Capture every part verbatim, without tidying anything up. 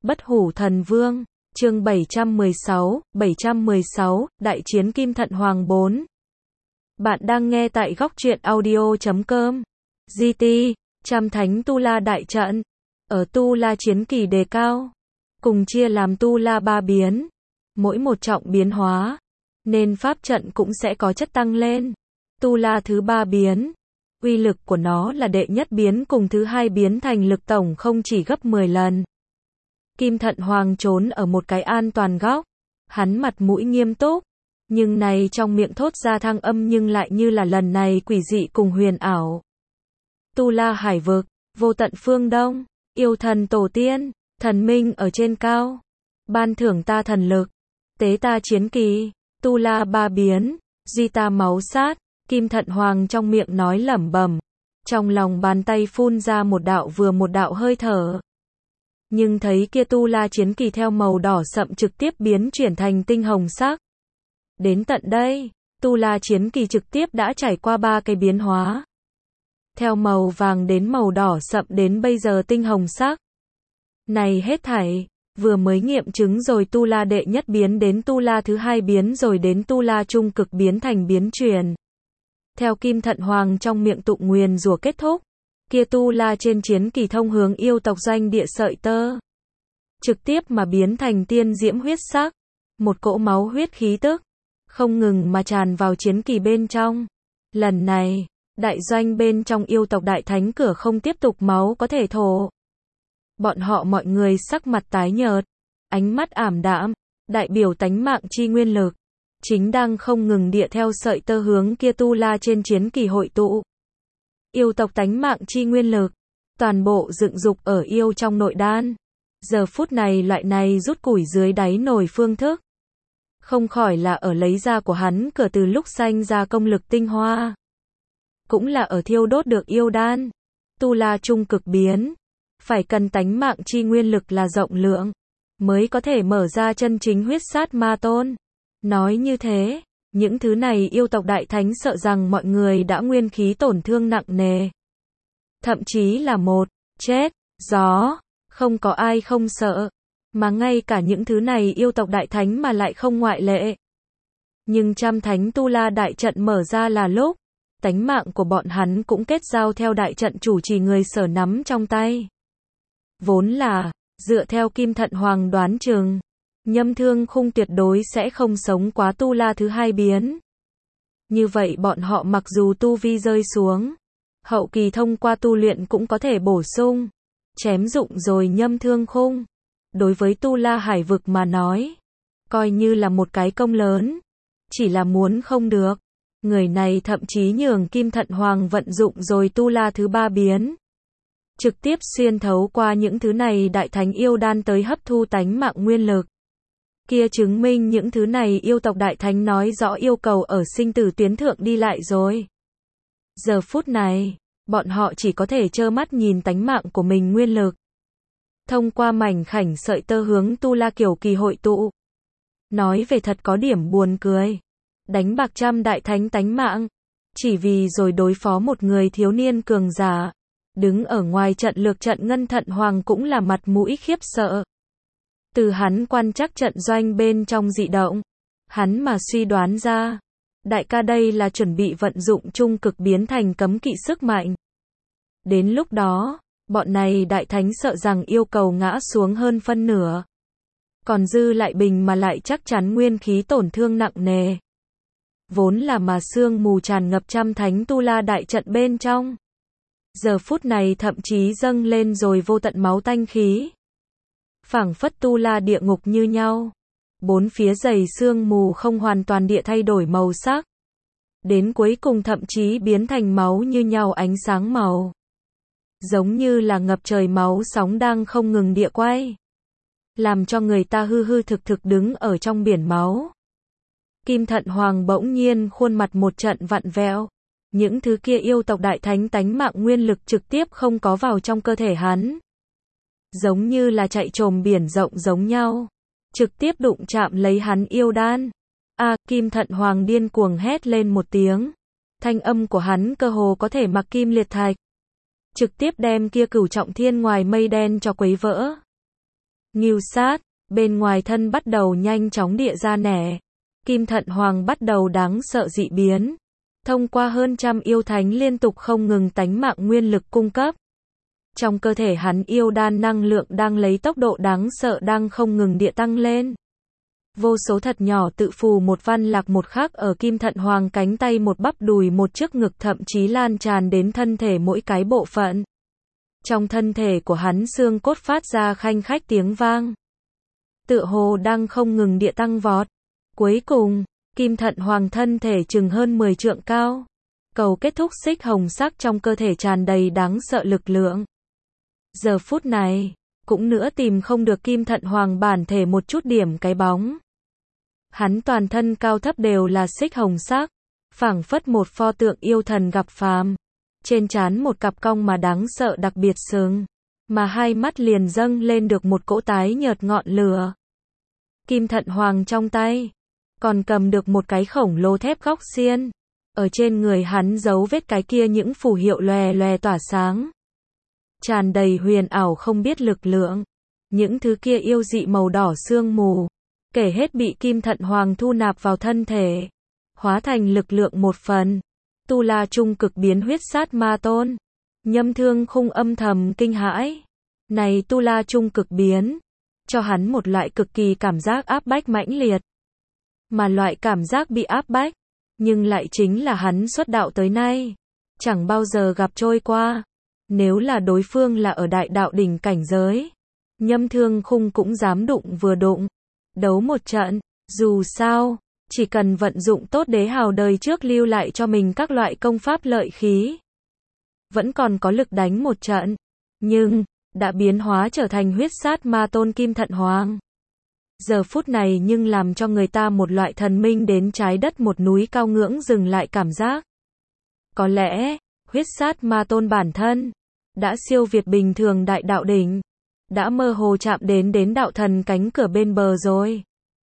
Bất hủ thần vương, chương bảy trăm mười sáu, bảy trăm mười sáu, Đại chiến Kim Thận Hoàng bốn. Bạn đang nghe tại góc truyện audio chấm com. giê tê, Trăm Thánh Tu La Đại Trận. Ở Tu La chiến kỳ đề cao, cùng chia làm Tu La ba biến, mỗi một trọng biến hóa, nên pháp trận cũng sẽ có chất tăng lên. Tu La thứ ba biến, uy lực của nó là đệ nhất biến cùng thứ hai biến thành lực tổng không chỉ gấp mười lần. Kim Thận Hoàng trốn ở một cái an toàn góc, hắn mặt mũi nghiêm túc, nhưng này trong miệng thốt ra thăng âm nhưng lại như là lần này quỷ dị cùng huyền ảo. Tu La hải vực, vô tận phương đông, yêu thần tổ tiên, thần minh ở trên cao, ban thưởng ta thần lực, tế ta chiến kỳ, Tu La ba biến, duy ta máu sát. Kim Thận Hoàng trong miệng nói lẩm bẩm, trong lòng bàn tay phun ra một đạo vừa một đạo hơi thở. Nhưng thấy kia Tu La chiến kỳ theo màu đỏ sậm trực tiếp biến chuyển thành tinh hồng sắc. Đến tận đây, Tu La chiến kỳ trực tiếp đã trải qua ba cái biến hóa. Theo màu vàng đến màu đỏ sậm đến bây giờ tinh hồng sắc. Này hết thảy, vừa mới nghiệm chứng rồi Tu La đệ nhất biến đến Tu La thứ hai biến rồi đến Tu La trung cực biến thành biến chuyển. Theo Kim Thận Hoàng trong miệng tụng nguyền rủa kết thúc, kia Tu La trên chiến kỳ thông hướng yêu tộc doanh địa sợi tơ, trực tiếp mà biến thành tiên diễm huyết sắc, một cỗ máu huyết khí tức, không ngừng mà tràn vào chiến kỳ bên trong. Lần này, đại doanh bên trong yêu tộc đại thánh cửa không tiếp tục máu có thể thổ. Bọn họ mọi người sắc mặt tái nhợt, ánh mắt ảm đạm, đại biểu tánh mạng chi nguyên lực, chính đang không ngừng địa theo sợi tơ hướng kia Tu La trên chiến kỳ hội tụ. Yêu tộc tánh mạng chi nguyên lực, toàn bộ dựng dục ở yêu trong nội đan. Giờ phút này loại này rút củi dưới đáy nồi phương thức, không khỏi là ở lấy ra của hắn cửa từ lúc sanh ra công lực tinh hoa. Cũng là ở thiêu đốt được yêu đan. Tu La trung cực biến, phải cần tánh mạng chi nguyên lực là rộng lượng, mới có thể mở ra chân chính huyết sát ma tôn. Nói như thế, những thứ này yêu tộc đại thánh sợ rằng mọi người đã nguyên khí tổn thương nặng nề. Thậm chí là một, chết, gió, không có ai không sợ, mà ngay cả những thứ này yêu tộc đại thánh mà lại không ngoại lệ. Nhưng Trăm Thánh Tu La đại trận mở ra là lúc, tánh mạng của bọn hắn cũng kết giao theo đại trận chủ trì người sở nắm trong tay. Vốn là, dựa theo Kim Thận Hoàng đoán chừng, Nhâm Thương Khung tuyệt đối sẽ không sống quá Tu La thứ hai biến. Như vậy bọn họ mặc dù tu vi rơi xuống, hậu kỳ thông qua tu luyện cũng có thể bổ sung, chém dụng rồi Nhâm Thương Khung. Đối với Tu La hải vực mà nói, coi như là một cái công lớn, chỉ là muốn không được. Người này thậm chí nhường Kim Thận Hoàng vận dụng rồi Tu La thứ ba biến, trực tiếp xuyên thấu qua những thứ này đại thánh yêu đan tới hấp thu tánh mạng nguyên lực. Kia chứng minh những thứ này yêu tộc đại thánh nói rõ yêu cầu ở sinh tử tuyến thượng đi lại rồi. Giờ phút này, bọn họ chỉ có thể trơ mắt nhìn tánh mạng của mình nguyên lực thông qua mảnh khảnh sợi tơ hướng Tu La kiểu kỳ hội tụ. Nói về thật có điểm buồn cười. Đánh bạc trăm đại thánh tánh mạng, chỉ vì rồi đối phó một người thiếu niên cường giả. Đứng ở ngoài trận lược trận Ngân Thận Hoàng cũng là mặt mũi khiếp sợ. Từ hắn quan trắc trận doanh bên trong dị động, hắn mà suy đoán ra, đại ca đây là chuẩn bị vận dụng trung cực biến thành cấm kỵ sức mạnh. Đến lúc đó, bọn này đại thánh sợ rằng yêu cầu ngã xuống hơn phân nửa. Còn dư lại bình mà lại chắc chắn nguyên khí tổn thương nặng nề. Vốn là mà sương mù tràn ngập Trăm Thánh Tu La đại trận bên trong. Giờ phút này thậm chí dâng lên rồi vô tận máu tanh khí. Phảng phất Tu La địa ngục như nhau. Bốn phía dày sương mù không hoàn toàn địa thay đổi màu sắc. Đến cuối cùng thậm chí biến thành máu như nhau ánh sáng màu. Giống như là ngập trời máu sóng đang không ngừng địa quay. Làm cho người ta hư hư thực thực đứng ở trong biển máu. Kim Thận Hoàng bỗng nhiên khuôn mặt một trận vặn vẹo. Những thứ kia yêu tộc đại thánh tánh mạng nguyên lực trực tiếp không có vào trong cơ thể hắn. Giống như là chạy trồm biển rộng giống nhau. Trực tiếp đụng chạm lấy hắn yêu đan. A, à, Kim Thận Hoàng điên cuồng hét lên một tiếng. Thanh âm của hắn cơ hồ có thể mặc kim liệt thạch. Trực tiếp đem kia cửu trọng thiên ngoài mây đen cho quấy vỡ. Ngưu sát, bên ngoài thân bắt đầu nhanh chóng địa ra nẻ. Kim Thận Hoàng bắt đầu đáng sợ dị biến. Thông qua hơn trăm yêu thánh liên tục không ngừng tánh mạng nguyên lực cung cấp. Trong cơ thể hắn yêu đan năng lượng đang lấy tốc độ đáng sợ đang không ngừng địa tăng lên. Vô số thật nhỏ tự phù một văn lạc một khắc ở Kim Thận Hoàng cánh tay một bắp đùi một trước ngực thậm chí lan tràn đến thân thể mỗi cái bộ phận. Trong thân thể của hắn xương cốt phát ra khanh khách tiếng vang. Tựa hồ đang không ngừng địa tăng vọt. Cuối cùng, Kim Thận Hoàng thân thể chừng hơn mười trượng cao. Cầu kết thúc xích hồng sắc trong cơ thể tràn đầy đáng sợ lực lượng. Giờ phút này, cũng nữa tìm không được Kim Thận Hoàng bản thể một chút điểm cái bóng. Hắn toàn thân cao thấp đều là xích hồng sắc, phảng phất một pho tượng yêu thần gặp phàm. Trên trán một cặp cong mà đáng sợ đặc biệt sừng, mà hai mắt liền dâng lên được một cỗ tái nhợt ngọn lửa. Kim Thận Hoàng trong tay còn cầm được một cái khổng lồ thép góc xiên, ở trên người hắn dấu vết cái kia những phù hiệu lòe lòe tỏa sáng, tràn đầy huyền ảo không biết lực lượng. Những thứ kia yêu dị màu đỏ sương mù, kể hết bị Kim Thận Hoàng thu nạp vào thân thể, hóa thành lực lượng một phần. Tu La trung cực biến huyết sát ma tôn. Nhâm Thương Khung âm thầm kinh hãi. Này Tu La trung cực biến, cho hắn một loại cực kỳ cảm giác áp bách mãnh liệt. Mà loại cảm giác bị áp bách, nhưng lại chính là hắn xuất đạo tới nay chẳng bao giờ gặp trôi qua. Nếu là đối phương là ở đại đạo đỉnh cảnh giới, Nhâm Thương Khung cũng dám đụng vừa đụng, đấu một trận. Dù sao, chỉ cần vận dụng tốt đế hào đời trước lưu lại cho mình các loại công pháp lợi khí, vẫn còn có lực đánh một trận. Nhưng, đã biến hóa trở thành huyết sát ma tôn Kim Thận Hoàng. Giờ phút này nhưng làm cho người ta một loại thần minh đến trái đất một núi cao ngưỡng dừng lại cảm giác. Có lẽ, huyết sát ma tôn bản thân đã siêu việt bình thường đại đạo đỉnh, đã mơ hồ chạm đến đến đạo thần cánh cửa bên bờ rồi.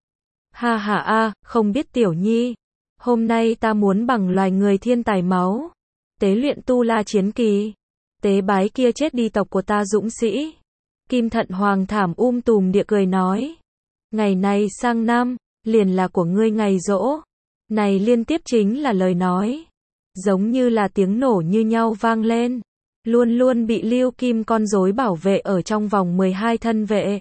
Ha ha a, không biết tiểu nhi, hôm nay ta muốn bằng loài người thiên tài máu, tế luyện tu la chiến kỳ, tế bái kia chết đi tộc của ta dũng sĩ. Kim Thận Hoàng thảm um tùm địa cười nói, ngày này sang năm, liền là của ngươi ngày giỗ. Này liên tiếp chính là lời nói, giống như là tiếng nổ như nhau vang lên, luôn luôn bị Lưu Kim con rối bảo vệ ở trong vòng mười hai thân vệ.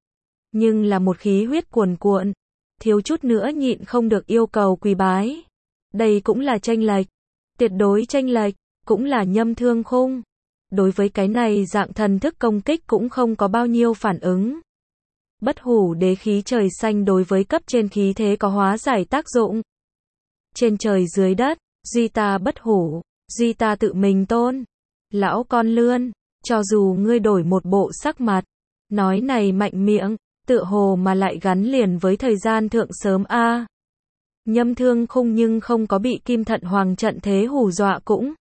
Nhưng là một khí huyết cuồn cuộn, thiếu chút nữa nhịn không được yêu cầu quỳ bái. Đây cũng là chênh lệch, tuyệt đối chênh lệch, cũng là Nhâm Thương Khung. Đối với cái này dạng thần thức công kích cũng không có bao nhiêu phản ứng. Bất hủ đế khí trời xanh đối với cấp trên khí thế có hóa giải tác dụng. Trên trời dưới đất, duy ta bất hủ, duy ta tự mình tôn. Lão con lươn, cho dù ngươi đổi một bộ sắc mặt, nói này mạnh miệng, tựa hồ mà lại gắn liền với thời gian thượng sớm a. À. Nhâm Thương Khung nhưng không có bị Kim Thận Hoàng trận thế hù dọa, cũng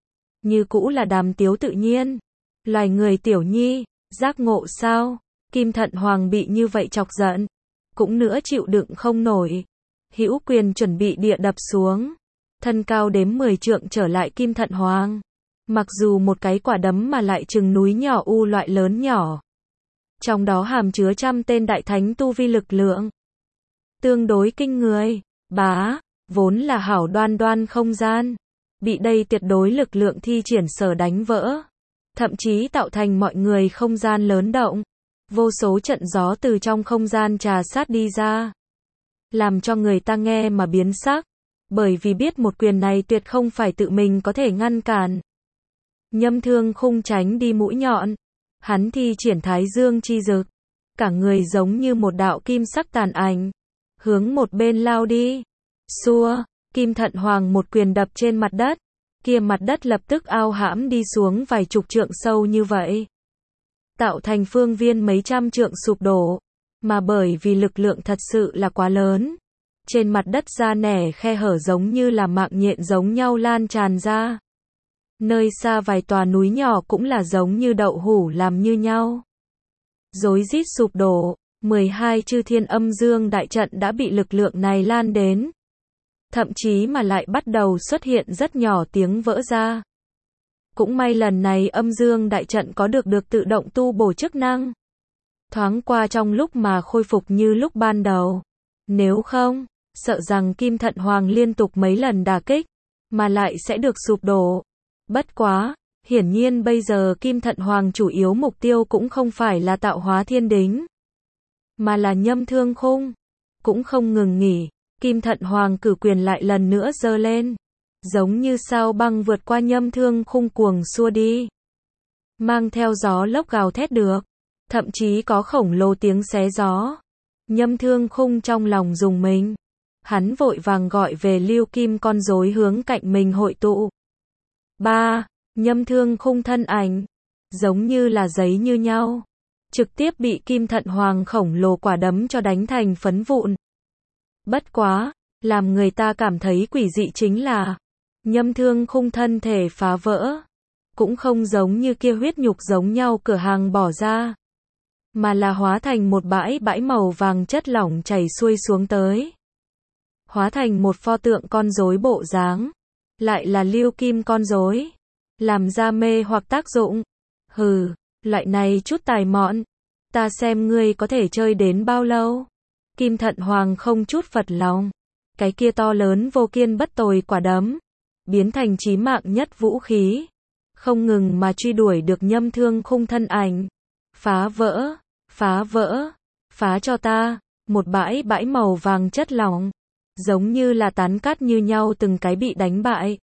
như cũ là đàm tiếu tự nhiên. Loài người tiểu nhi, giác ngộ sao? Kim Thận Hoàng bị như vậy chọc giận, cũng nữa chịu đựng không nổi. Hữu quyền chuẩn bị địa đập xuống. Thân cao đếm mười trượng trở lại Kim Thận Hoàng. Mặc dù một cái quả đấm mà lại chừng núi nhỏ u loại lớn nhỏ. Trong đó hàm chứa trăm tên đại thánh tu vi lực lượng. Tương đối kinh người, bá, vốn là hảo đoan đoan không gian. Bị đây tuyệt đối lực lượng thi triển sở đánh vỡ. Thậm chí tạo thành mọi người không gian lớn động. Vô số trận gió từ trong không gian trà sát đi ra. Làm cho người ta nghe mà biến sắc. Bởi vì biết một quyền này tuyệt không phải tự mình có thể ngăn cản. Nhâm Thương Khung tránh đi mũi nhọn. Hắn thi triển thái dương chi dực. Cả người giống như một đạo kim sắc tàn ảnh. Hướng một bên lao đi. Xua, Kim Thận Hoàng một quyền đập trên mặt đất. Kia mặt đất lập tức ao hãm đi xuống vài chục trượng sâu như vậy. Tạo thành phương viên mấy trăm trượng sụp đổ. Mà bởi vì lực lượng thật sự là quá lớn. Trên mặt đất ra nẻ khe hở giống như là mạng nhện giống nhau lan tràn ra. Nơi xa vài tòa núi nhỏ cũng là giống như đậu hũ làm như nhau. Rối rít sụp đổ, mười hai chư thiên âm dương đại trận đã bị lực lượng này lan đến. Thậm chí mà lại bắt đầu xuất hiện rất nhỏ tiếng vỡ ra. Cũng may lần này âm dương đại trận có được được tự động tu bổ chức năng. thoáng qua trong lúc mà khôi phục như lúc ban đầu. Nếu không, sợ rằng Kim Thận Hoàng liên tục mấy lần đả kích, mà lại sẽ được sụp đổ. Bất quá, hiển nhiên bây giờ Kim Thận Hoàng chủ yếu mục tiêu cũng không phải là tạo hóa thiên đính, mà là Nhâm Thương Khung. Cũng không ngừng nghỉ, Kim Thận Hoàng cử quyền lại lần nữa giơ lên, giống như sao băng vượt qua Nhâm Thương Khung cuồng xua đi, mang theo gió lốc gào thét được, thậm chí có khổng lồ tiếng xé gió. Nhâm Thương Khung trong lòng rùng mình, hắn vội vàng gọi về Lưu Kim con rối hướng cạnh mình hội tụ. Ba, Nhâm Thương Khung thân ảnh, giống như là giấy như nhau, trực tiếp bị Kim Thận Hoàng khổng lồ quả đấm cho đánh thành phấn vụn. Bất quá, làm người ta cảm thấy quỷ dị chính là, Nhâm Thương Khung thân thể phá vỡ, cũng không giống như kia huyết nhục giống nhau cửa hàng bỏ ra, mà là hóa thành một bãi bãi màu vàng chất lỏng chảy xuôi xuống tới. Hóa thành một pho tượng con rối bộ dáng, lại là Lưu Kim con rối, làm ra mê hoặc tác dụng. Hừ, loại này chút tài mọn, ta xem ngươi có thể chơi đến bao lâu. Kim Thận Hoàng không chút phật lòng, cái kia to lớn vô kiên bất tồi quả đấm, biến thành chí mạng nhất vũ khí, không ngừng mà truy đuổi được Nhâm Thương Khung thân ảnh. Phá vỡ, phá vỡ, phá cho ta, một bãi bãi màu vàng chất lỏng, giống như là tán cát như nhau từng cái bị đánh bại.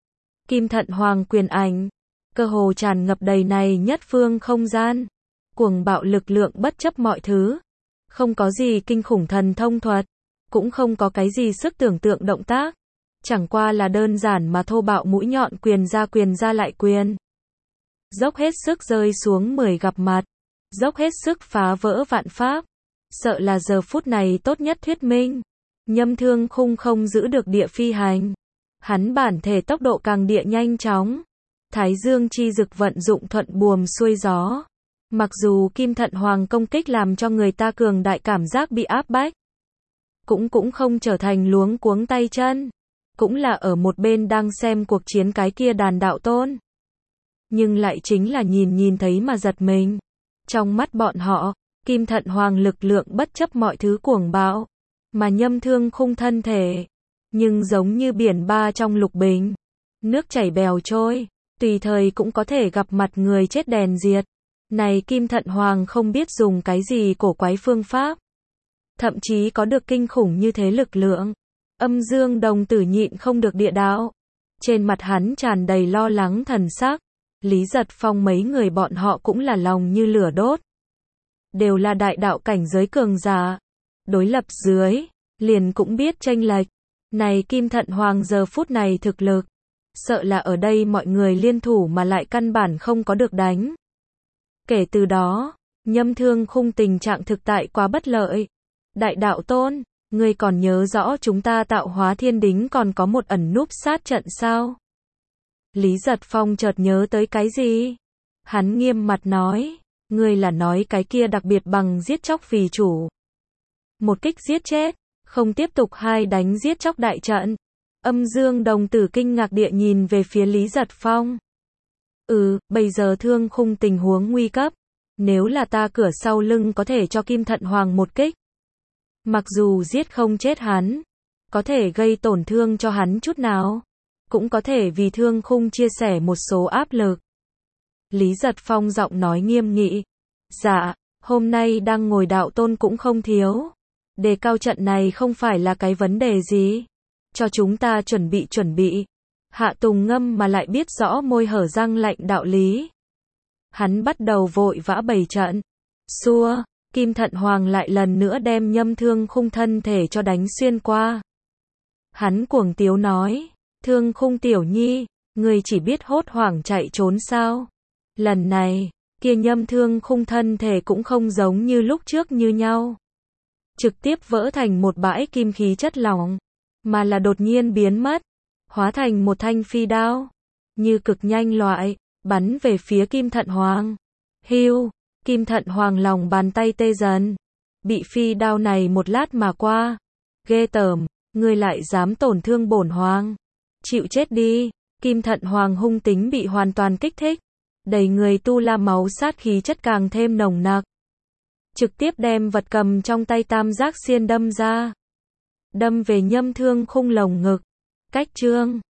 Kim Thận Hoàng quyền ảnh, cơ hồ tràn ngập đầy này nhất phương không gian, cuồng bạo lực lượng bất chấp mọi thứ, không có gì kinh khủng thần thông thuật, cũng không có cái gì sức tưởng tượng động tác, chẳng qua là đơn giản mà thô bạo mũi nhọn quyền ra quyền ra lại quyền. Dốc hết sức rơi xuống mười gặp mặt, dốc hết sức phá vỡ vạn pháp, sợ là giờ phút này tốt nhất thuyết minh. Nhâm Thương Khung không giữ được địa phi hành, hắn bản thể tốc độ càng địa nhanh chóng, Thái Dương chi dực vận dụng thuận buồm xuôi gió. Mặc dù Kim Thận Hoàng công kích làm cho người ta cường đại cảm giác bị áp bách, cũng cũng không trở thành luống cuống tay chân, cũng là ở một bên đang xem cuộc chiến cái kia đàn đạo tôn. Nhưng lại chính là nhìn nhìn thấy mà giật mình. Trong mắt bọn họ, Kim Thận Hoàng lực lượng bất chấp mọi thứ cuồng bạo, mà Nhâm Thương Khung thân thể, nhưng giống như biển ba trong lục bình, nước chảy bèo trôi, tùy thời cũng có thể gặp mặt người chết đèn diệt. Này Kim Thận Hoàng không biết dùng cái gì cổ quái phương pháp, thậm chí có được kinh khủng như thế lực lượng. Âm Dương đồng tử nhịn không được địa đạo, trên mặt hắn tràn đầy lo lắng thần sắc. Lý Giật Phong mấy người bọn họ cũng là lòng như lửa đốt, đều là đại đạo cảnh giới cường giả, đối lập dưới, liền cũng biết chênh lệch. Này Kim Thận Hoàng giờ phút này thực lực, sợ là ở đây mọi người liên thủ mà lại căn bản không có được đánh. Kể từ đó, Nhâm Thương Khung tình trạng thực tại quá bất lợi. Đại đạo tôn, ngươi còn nhớ rõ chúng ta tạo hóa thiên đính còn có một ẩn núp sát trận sao? Lý Giật Phong chợt nhớ tới cái gì? Hắn nghiêm mặt nói, ngươi là nói cái kia đặc biệt bằng giết chóc vì chủ. Một kích giết chết, không tiếp tục hai đánh giết chóc đại trận. Âm Dương đồng tử kinh ngạc địa nhìn về phía Lý Giật Phong. Ừ, bây giờ Thương Khung tình huống nguy cấp. Nếu là ta cửa sau lưng có thể cho Kim Thận Hoàng một kích. Mặc dù giết không chết hắn, có thể gây tổn thương cho hắn chút nào, cũng có thể vì Thương Khung chia sẻ một số áp lực. Lý Giật Phong giọng nói nghiêm nghị. Dạ, hôm nay đang ngồi đạo tôn cũng không thiếu. Đề cao trận này không phải là cái vấn đề gì. Cho chúng ta chuẩn bị chuẩn bị. Hạ Tùng Ngâm mà lại biết rõ môi hở răng lạnh đạo lý. Hắn bắt đầu vội vã bày trận. Xua, Kim Thận Hoàng lại lần nữa đem Nhâm Thương Khung thân thể cho đánh xuyên qua. Hắn cuồng tiếu nói, Thương Khung tiểu nhi, ngươi chỉ biết hốt hoảng chạy trốn sao? Lần này, kia Nhâm Thương Khung thân thể cũng không giống như lúc trước như nhau. Trực tiếp vỡ thành một bãi kim khí chất lỏng, mà là đột nhiên biến mất, hóa thành một thanh phi đao, như cực nhanh loại, bắn về phía Kim Thận Hoàng. Hưu, Kim Thận Hoàng lòng bàn tay tê dần, bị phi đao này một lát mà qua. Ghê tởm, ngươi lại dám tổn thương bổn hoàng. Chịu chết đi. Kim Thận Hoàng hung tính bị hoàn toàn kích thích, đầy người tu la máu sát khí chất càng thêm nồng nặc. trực tiếp đem vật cầm trong tay tam giác xiên đâm ra. Đâm về nhâm thương khung lồng ngực. Cách chương